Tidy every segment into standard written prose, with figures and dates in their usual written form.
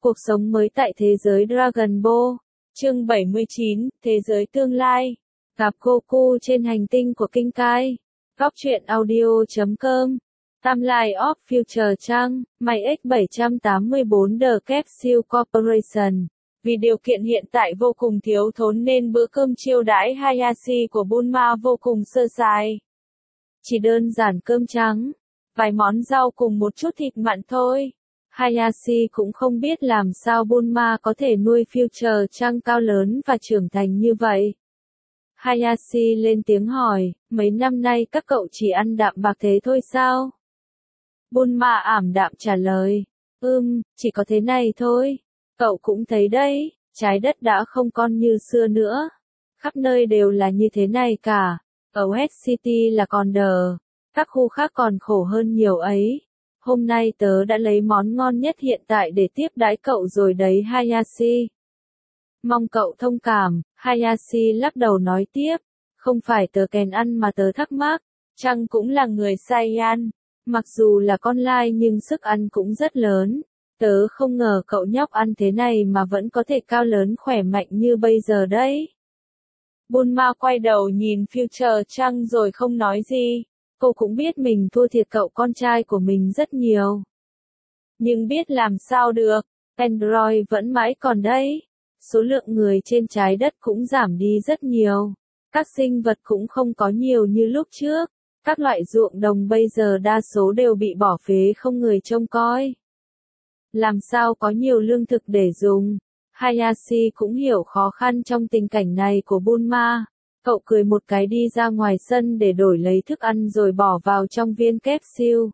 Cuộc sống mới tại thế giới Dragon Ball. Chương 79, Thế giới tương lai. Gặp Goku trên hành tinh của Kinh Kai. Góc truyện audio.com. Timeline of Future Trăng, May X784 The Capsule Corporation. Vì điều kiện hiện tại vô cùng thiếu thốn nên bữa cơm chiêu đãi Hayashi của Bulma vô cùng sơ sài. Chỉ đơn giản cơm trắng, vài món rau cùng một chút thịt mặn thôi. Hayashi cũng không biết làm sao Bulma có thể nuôi Future Trăng cao lớn và trưởng thành như vậy. Hayashi lên tiếng hỏi, mấy năm nay các cậu chỉ ăn đạm bạc thế thôi sao? Bulma ảm đạm trả lời, chỉ có thế này thôi. Cậu cũng thấy đấy, trái đất đã không còn như xưa nữa. Khắp nơi đều là như thế này cả. Ở West City là còn đờ, các khu khác còn khổ hơn nhiều ấy. Hôm nay tớ đã lấy món ngon nhất hiện tại để tiếp đãi cậu rồi đấy Hayashi. Mong cậu thông cảm, Hayashi lắc đầu nói tiếp. Không phải tớ kèn ăn mà tớ thắc mắc, Trăng cũng là người Saiyan. Mặc dù là con lai nhưng sức ăn cũng rất lớn. Tớ không ngờ cậu nhóc ăn thế này mà vẫn có thể cao lớn khỏe mạnh như bây giờ đấy. Bulma quay đầu nhìn Future Trăng rồi không nói gì. Cô cũng biết mình thua thiệt cậu con trai của mình rất nhiều. Nhưng biết làm sao được, Android vẫn mãi còn đấy. Số lượng người trên trái đất cũng giảm đi rất nhiều. Các sinh vật cũng không có nhiều như lúc trước. Các loại ruộng đồng bây giờ đa số đều bị bỏ phế không người trông coi. Làm sao có nhiều lương thực để dùng? Hayashi cũng hiểu khó khăn trong tình cảnh này của Bulma. Cậu cười một cái đi ra ngoài sân để đổi lấy thức ăn rồi bỏ vào trong viên capsule.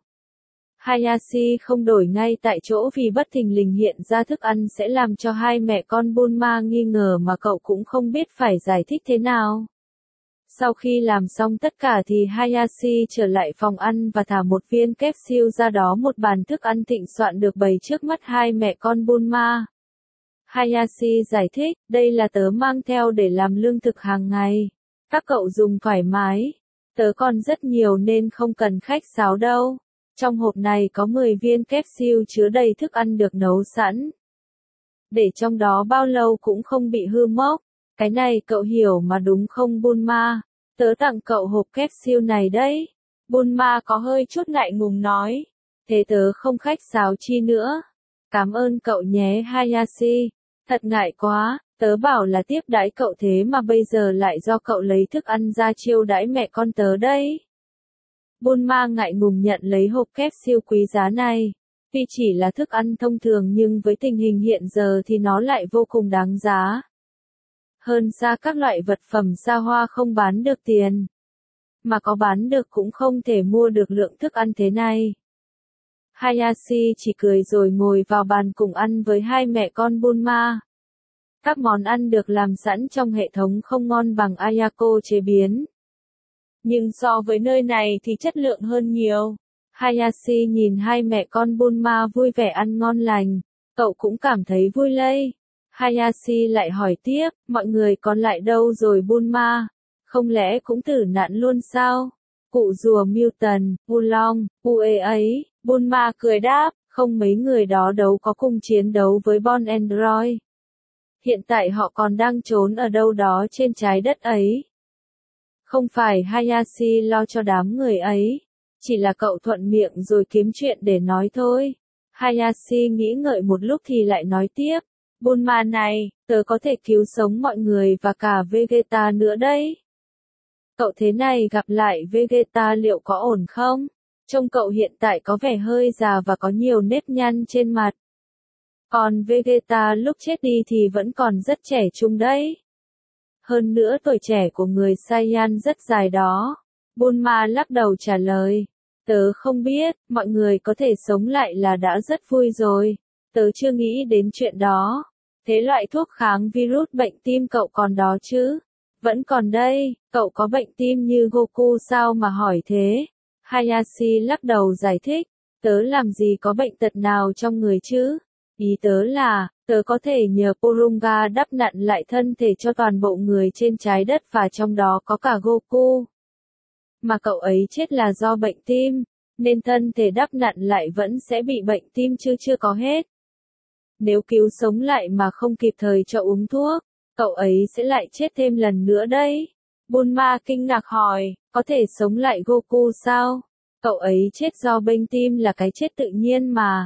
Hayashi không đổi ngay tại chỗ vì bất thình lình hiện ra thức ăn sẽ làm cho hai mẹ con Bulma nghi ngờ mà cậu cũng không biết phải giải thích thế nào. Sau khi làm xong tất cả thì Hayashi trở lại phòng ăn và thả một viên capsule ra đó, một bàn thức ăn thịnh soạn được bày trước mắt hai mẹ con Bulma. Hayashi giải thích, đây là tớ mang theo để làm lương thực hàng ngày. Các cậu dùng thoải mái. Tớ còn rất nhiều nên không cần khách sáo đâu. Trong hộp này có 10 viên capsule chứa đầy thức ăn được nấu sẵn. Để trong đó bao lâu cũng không bị hư mốc. Cái này cậu hiểu mà đúng không Bulma? Tớ tặng cậu hộp capsule này đấy. Bulma có hơi chút ngại ngùng nói. Thế tớ không khách sáo chi nữa. Cảm ơn cậu nhé Hayashi. Thật ngại quá, tớ bảo là tiếp đãi cậu thế mà bây giờ lại do cậu lấy thức ăn ra chiêu đãi mẹ con tớ đấy. Bulma ngại ngùng nhận lấy hộp capsule quý giá này. Tuy chỉ là thức ăn thông thường nhưng với tình hình hiện giờ thì nó lại vô cùng đáng giá. Hơn xa các loại vật phẩm xa hoa không bán được tiền. Mà có bán được cũng không thể mua được lượng thức ăn thế này. Hayashi chỉ cười rồi ngồi vào bàn cùng ăn với hai mẹ con Bulma. Các món ăn được làm sẵn trong hệ thống không ngon bằng Ayako chế biến. Nhưng so với nơi này thì chất lượng hơn nhiều. Hayashi nhìn hai mẹ con Bulma vui vẻ ăn ngon lành. Cậu cũng cảm thấy vui lây. Hayashi lại hỏi tiếp, mọi người còn lại đâu rồi Bulma? Không lẽ cũng tử nạn luôn sao? Cụ rùa Mutant, Wulong, Ue ấy, Bulma cười đáp, không mấy người đó đâu có cùng chiến đấu với Bon Android. Hiện tại họ còn đang trốn ở đâu đó trên trái đất ấy. Không phải Hayashi lo cho đám người ấy, chỉ là cậu thuận miệng rồi kiếm chuyện để nói thôi. Hayashi nghĩ ngợi một lúc thì lại nói tiếp, Bulma này, tớ có thể cứu sống mọi người và cả Vegeta nữa đấy. Cậu thế này gặp lại Vegeta liệu có ổn không? Trông cậu hiện tại có vẻ hơi già và có nhiều nếp nhăn trên mặt. Còn Vegeta lúc chết đi thì vẫn còn rất trẻ trung đấy. Hơn nữa tuổi trẻ của người Saiyan rất dài đó. Bulma lắc đầu trả lời. Tớ không biết, mọi người có thể sống lại là đã rất vui rồi. Tớ chưa nghĩ đến chuyện đó. Thế loại thuốc kháng virus bệnh tim cậu còn đó chứ? Vẫn còn đây, cậu có bệnh tim như Goku sao mà hỏi thế? Hayashi lắc đầu giải thích. Tớ làm gì có bệnh tật nào trong người chứ? Ý tớ là, tớ có thể nhờ Porunga đắp nặn lại thân thể cho toàn bộ người trên trái đất và trong đó có cả Goku. Mà cậu ấy chết là do bệnh tim, nên thân thể đắp nặn lại vẫn sẽ bị bệnh tim chưa có hết. Nếu cứu sống lại mà không kịp thời cho uống thuốc, cậu ấy sẽ lại chết thêm lần nữa đấy. Bulma kinh ngạc hỏi, có thể sống lại Goku sao? Cậu ấy chết do bệnh tim là cái chết tự nhiên mà.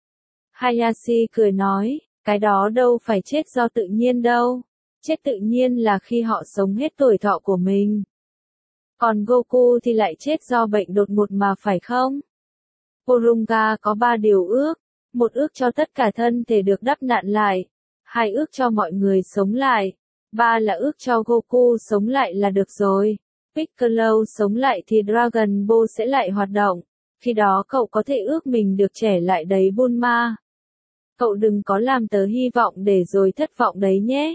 Hayashi cười nói, cái đó đâu phải chết do tự nhiên đâu. Chết tự nhiên là khi họ sống hết tuổi thọ của mình. Còn Goku thì lại chết do bệnh đột ngột mà phải không? Porunga có 3 điều ước. 1 ước cho tất cả thân thể được đắp nạn lại. 2 ước cho mọi người sống lại. 3 là ước cho Goku sống lại là được rồi. Piccolo sống lại thì Dragon Ball sẽ lại hoạt động. Khi đó cậu có thể ước mình được trẻ lại đấy Bulma. Cậu đừng có làm tớ hy vọng để rồi thất vọng đấy nhé.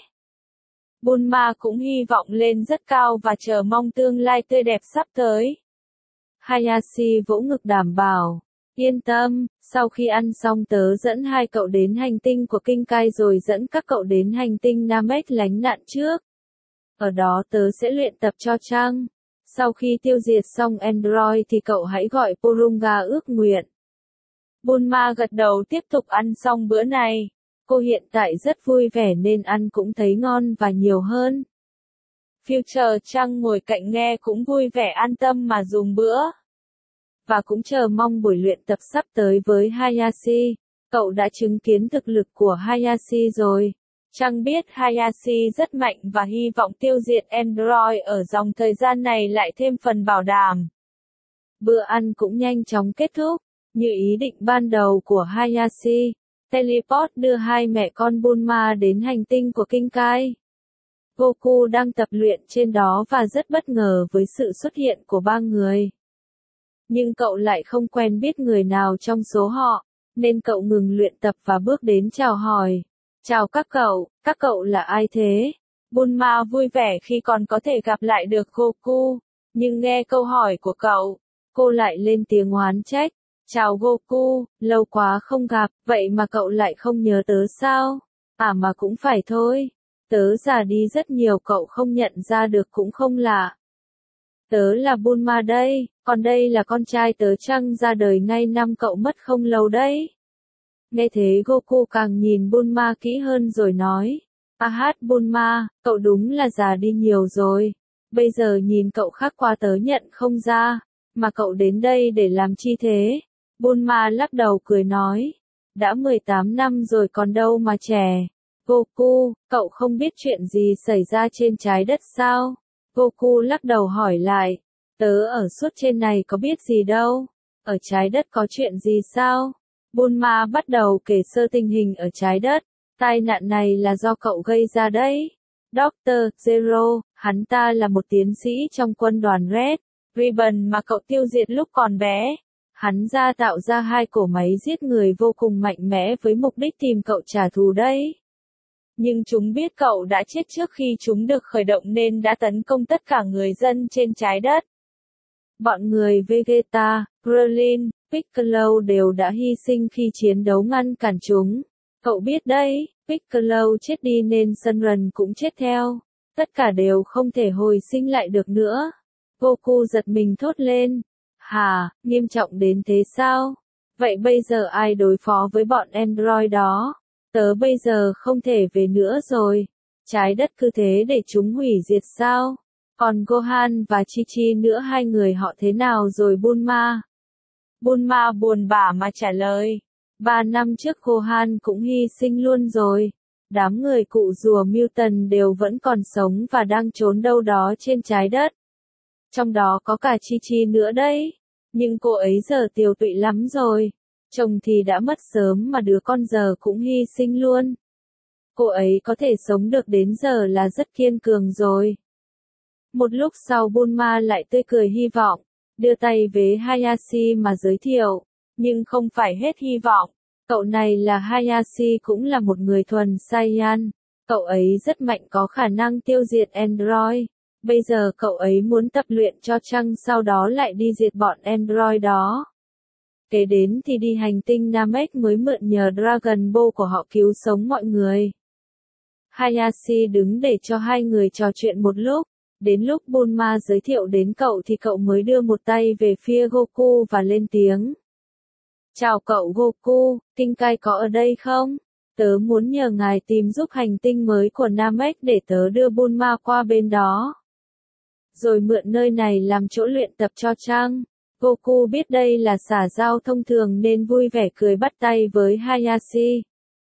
Bulma cũng hy vọng lên rất cao và chờ mong tương lai tươi đẹp sắp tới. Hayashi vỗ ngực đảm bảo. Yên tâm, sau khi ăn xong tớ dẫn 2 cậu đến hành tinh của Kinh Kai rồi dẫn các cậu đến hành tinh Namek lánh nạn trước. Ở đó tớ sẽ luyện tập cho Trăng. Sau khi tiêu diệt xong Android thì cậu hãy gọi Porunga ước nguyện. Bulma gật đầu tiếp tục ăn xong bữa này. Cô hiện tại rất vui vẻ nên ăn cũng thấy ngon và nhiều hơn. Future Trăng ngồi cạnh nghe cũng vui vẻ an tâm mà dùng bữa. Và cũng chờ mong buổi luyện tập sắp tới với Hayashi. Cậu đã chứng kiến thực lực của Hayashi rồi. Trăng biết Hayashi rất mạnh và hy vọng tiêu diệt Android ở dòng thời gian này lại thêm phần bảo đảm. Bữa ăn cũng nhanh chóng kết thúc. Như ý định ban đầu của Hayashi, teleport đưa 2 mẹ con Bulma đến hành tinh của Kinh Kai. Goku đang tập luyện trên đó và rất bất ngờ với sự xuất hiện của 3 người. Nhưng cậu lại không quen biết người nào trong số họ, nên cậu ngừng luyện tập và bước đến chào hỏi. Chào các cậu là ai thế? Bulma vui vẻ khi còn có thể gặp lại được Goku, nhưng nghe câu hỏi của cậu, cô lại lên tiếng oán trách. Chào Goku, lâu quá không gặp, vậy mà cậu lại không nhớ tớ sao? À mà cũng phải thôi, tớ già đi rất nhiều cậu không nhận ra được cũng không lạ. Tớ là Bulma đây, còn đây là con trai tớ Trăng ra đời ngay năm cậu mất không lâu đấy. Nghe thế Goku càng nhìn Bulma kỹ hơn rồi nói. Bulma, cậu đúng là già đi nhiều rồi. Bây giờ nhìn cậu khác qua tớ nhận không ra. Mà cậu đến đây để làm chi thế? Bulma lắc đầu cười nói. Đã 18 năm rồi còn đâu mà trẻ. Goku, cậu không biết chuyện gì xảy ra trên trái đất sao? Goku lắc đầu hỏi lại. Tớ ở suốt trên này có biết gì đâu. Ở trái đất có chuyện gì sao? Bulma bắt đầu kể sơ tình hình ở trái đất. Tai nạn này là do cậu gây ra đấy. Dr. Zero, hắn ta là một tiến sĩ trong quân đoàn Red Ribbon mà cậu tiêu diệt lúc còn bé. Hắn ra tạo ra 2 cỗ máy giết người vô cùng mạnh mẽ với mục đích tìm cậu trả thù đấy. Nhưng chúng biết cậu đã chết trước khi chúng được khởi động nên đã tấn công tất cả người dân trên trái đất. Bọn người Vegeta, Krillin, Piccolo đều đã hy sinh khi chiến đấu ngăn cản chúng. Cậu biết đấy, Piccolo chết đi nên Shenron cũng chết theo. Tất cả đều không thể hồi sinh lại được nữa. Goku giật mình thốt lên. Hả, nghiêm trọng đến thế sao? Vậy bây giờ ai đối phó với bọn Android đó? Tớ bây giờ không thể về nữa rồi. Trái đất cứ thế để chúng hủy diệt sao? Còn Gohan và Chi Chi nữa 2 người họ thế nào rồi Bulma? Bulma buồn bã mà trả lời. 3 năm trước Gohan cũng hy sinh luôn rồi. Đám người cụ rùa Mutant đều vẫn còn sống và đang trốn đâu đó trên trái đất. Trong đó có cả Chi Chi nữa đấy. Nhưng cô ấy giờ tiều tụy lắm rồi. Chồng thì đã mất sớm mà đứa con giờ cũng hy sinh luôn. Cô ấy có thể sống được đến giờ là rất kiên cường rồi. Một lúc sau Bulma lại tươi cười hy vọng, đưa tay với Hayashi mà giới thiệu. Nhưng không phải hết hy vọng. Cậu này là Hayashi cũng là một người thuần Saiyan. Cậu ấy rất mạnh có khả năng tiêu diệt Android. Bây giờ cậu ấy muốn tập luyện cho Trăng sau đó lại đi diệt bọn Android đó. Kế đến thì đi hành tinh Namek mới mượn nhờ Dragon Ball của họ cứu sống mọi người. Hayashi đứng để cho 2 người trò chuyện một lúc. Đến lúc Bulma giới thiệu đến cậu thì cậu mới đưa một tay về phía Goku và lên tiếng. Chào cậu Goku, Kinh Kai có ở đây không? Tớ muốn nhờ ngài tìm giúp hành tinh mới của Namek để tớ đưa Bulma qua bên đó. Rồi mượn nơi này làm chỗ luyện tập cho Trăng. Goku biết đây là xã giao thông thường nên vui vẻ cười bắt tay với Hayashi.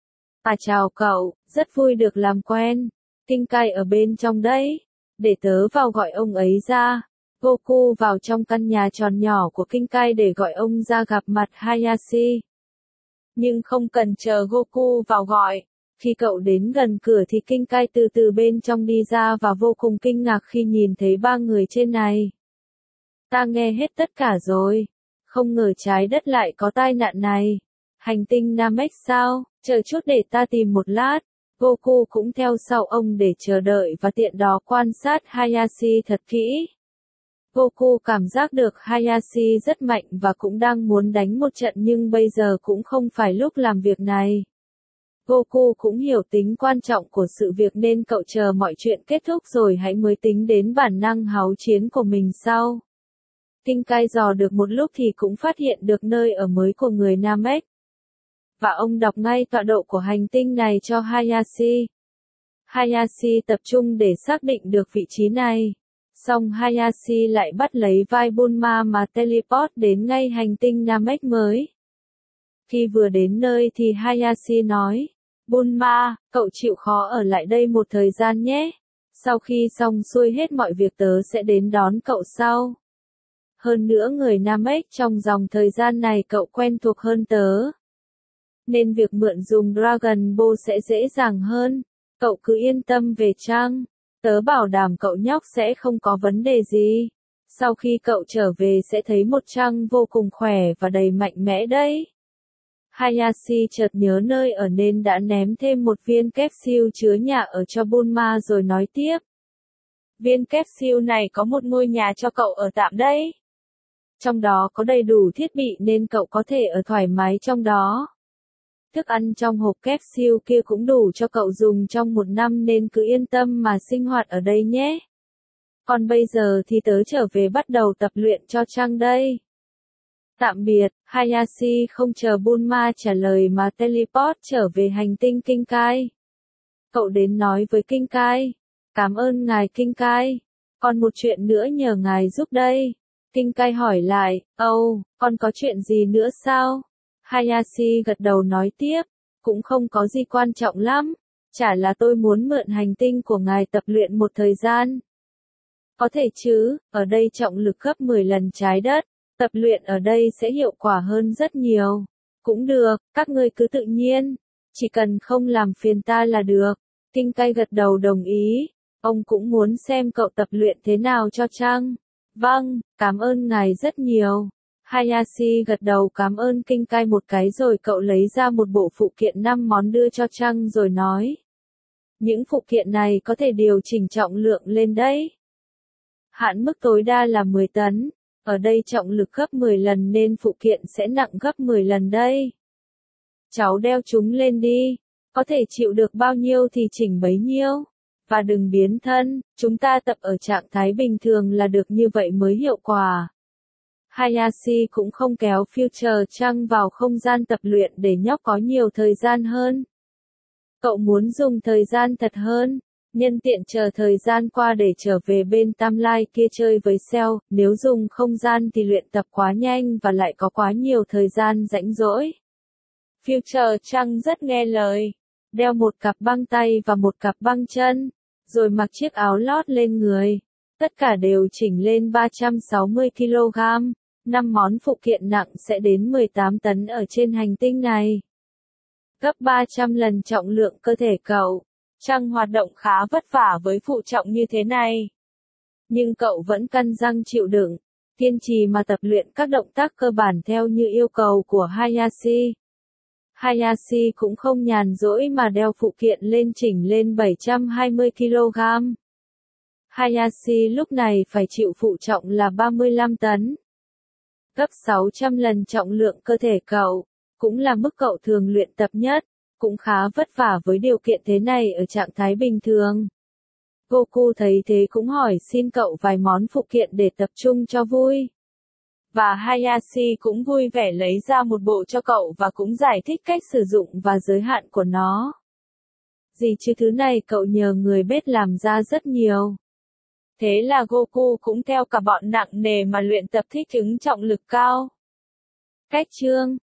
Chào cậu, rất vui được làm quen. King Kai ở bên trong đấy. Để tớ vào gọi ông ấy ra. Goku vào trong căn nhà tròn nhỏ của King Kai để gọi ông ra gặp mặt Hayashi. Nhưng không cần chờ Goku vào gọi. Khi cậu đến gần cửa thì King Kai từ từ bên trong đi ra và vô cùng kinh ngạc khi nhìn thấy ba người trên này. Ta nghe hết tất cả rồi. Không ngờ trái đất lại có tai nạn này. Hành tinh Namek sao? Chờ chút để ta tìm một lát. Goku cũng theo sau ông để chờ đợi và tiện đó quan sát Hayashi thật kỹ. Goku cảm giác được Hayashi rất mạnh và cũng đang muốn đánh một trận nhưng bây giờ cũng không phải lúc làm việc này. Goku cũng hiểu tính quan trọng của sự việc nên cậu chờ mọi chuyện kết thúc rồi hãy mới tính đến bản năng háo chiến của mình sau. King Kai dò được một lúc thì cũng phát hiện được nơi ở mới của người Namek. Và ông đọc ngay tọa độ của hành tinh này cho Hayashi. Hayashi tập trung để xác định được vị trí này. Xong Hayashi lại bắt lấy vai Bulma mà teleport đến ngay hành tinh Namek mới. Khi vừa đến nơi thì Hayashi nói, Bulma, cậu chịu khó ở lại đây một thời gian nhé. Sau khi xong xuôi hết mọi việc tớ sẽ đến đón cậu sau. Hơn nữa người Namek trong dòng thời gian này cậu quen thuộc hơn tớ. Nên việc mượn dùng Dragon Ball sẽ dễ dàng hơn. Cậu cứ yên tâm về Trăng. Tớ bảo đảm cậu nhóc sẽ không có vấn đề gì. Sau khi cậu trở về sẽ thấy một Trăng vô cùng khỏe và đầy mạnh mẽ đấy. Hayashi chợt nhớ nơi ở nên đã ném thêm một viên capsule chứa nhà ở cho Bulma rồi nói tiếp. Viên capsule này có một ngôi nhà cho cậu ở tạm đấy. Trong đó có đầy đủ thiết bị nên cậu có thể ở thoải mái trong đó. Thức ăn trong hộp capsule kia cũng đủ cho cậu dùng trong một năm nên cứ yên tâm mà sinh hoạt ở đây nhé. Còn bây giờ thì tớ trở về bắt đầu tập luyện cho Trăng đây. Tạm biệt, Hayashi không chờ Bulma trả lời mà teleport trở về hành tinh King Kai. Cậu đến nói với King Kai. Cảm ơn ngài King Kai. Còn một chuyện nữa nhờ ngài giúp đây. King Kai hỏi lại, còn có chuyện gì nữa sao? Hayashi gật đầu nói tiếp, cũng không có gì quan trọng lắm. Chả là tôi muốn mượn hành tinh của ngài tập luyện một thời gian. Có thể chứ, ở đây trọng lực gấp 10 lần trái đất. Tập luyện ở đây sẽ hiệu quả hơn rất nhiều. Cũng được, các ngươi cứ tự nhiên. Chỉ cần không làm phiền ta là được. King Kai gật đầu đồng ý. Ông cũng muốn xem cậu tập luyện thế nào cho Trăng. Vâng, cảm ơn ngài rất nhiều. Hayashi gật đầu cảm ơn King Kai một cái rồi cậu lấy ra một bộ phụ kiện 5 món đưa cho Trăng rồi nói. Những phụ kiện này có thể điều chỉnh trọng lượng lên đấy. Hạn mức tối đa là 10 tấn. Ở đây trọng lực gấp 10 lần nên phụ kiện sẽ nặng gấp 10 lần đây. Cháu đeo chúng lên đi. Có thể chịu được bao nhiêu thì chỉnh bấy nhiêu. Và đừng biến thân, chúng ta tập ở trạng thái bình thường là được như vậy mới hiệu quả. Hayashi cũng không kéo Future Trăng vào không gian tập luyện để nhóc có nhiều thời gian hơn. Cậu muốn dùng thời gian thật hơn. Nhân tiện chờ thời gian qua để trở về bên timeline kia chơi với Cell, nếu dùng không gian thì luyện tập quá nhanh và lại có quá nhiều thời gian rãnh rỗi. Future Trăng rất nghe lời, đeo một cặp băng tay và một cặp băng chân, rồi mặc chiếc áo lót lên người. Tất cả đều chỉnh lên 360 kg, 5 món phụ kiện nặng sẽ đến 18 tấn ở trên hành tinh này. Gấp 300 lần trọng lượng cơ thể cậu. Trăng hoạt động khá vất vả với phụ trọng như thế này. Nhưng cậu vẫn cắn răng chịu đựng, kiên trì mà tập luyện các động tác cơ bản theo như yêu cầu của Hayashi. Hayashi cũng không nhàn rỗi mà đeo phụ kiện lên chỉnh lên 720 kg. Hayashi lúc này phải chịu phụ trọng là 35 tấn. Gấp 600 lần trọng lượng cơ thể cậu, cũng là mức cậu thường luyện tập nhất. Cũng khá vất vả với điều kiện thế này ở trạng thái bình thường. Goku thấy thế cũng hỏi xin cậu vài món phụ kiện để tập trung cho vui. Và Hayashi cũng vui vẻ lấy ra một bộ cho cậu và cũng giải thích cách sử dụng và giới hạn của nó. Gì chứ thứ này cậu nhờ người bếp làm ra rất nhiều. Thế là Goku cũng theo cả bọn nặng nề mà luyện tập thích ứng trọng lực cao. Cách chương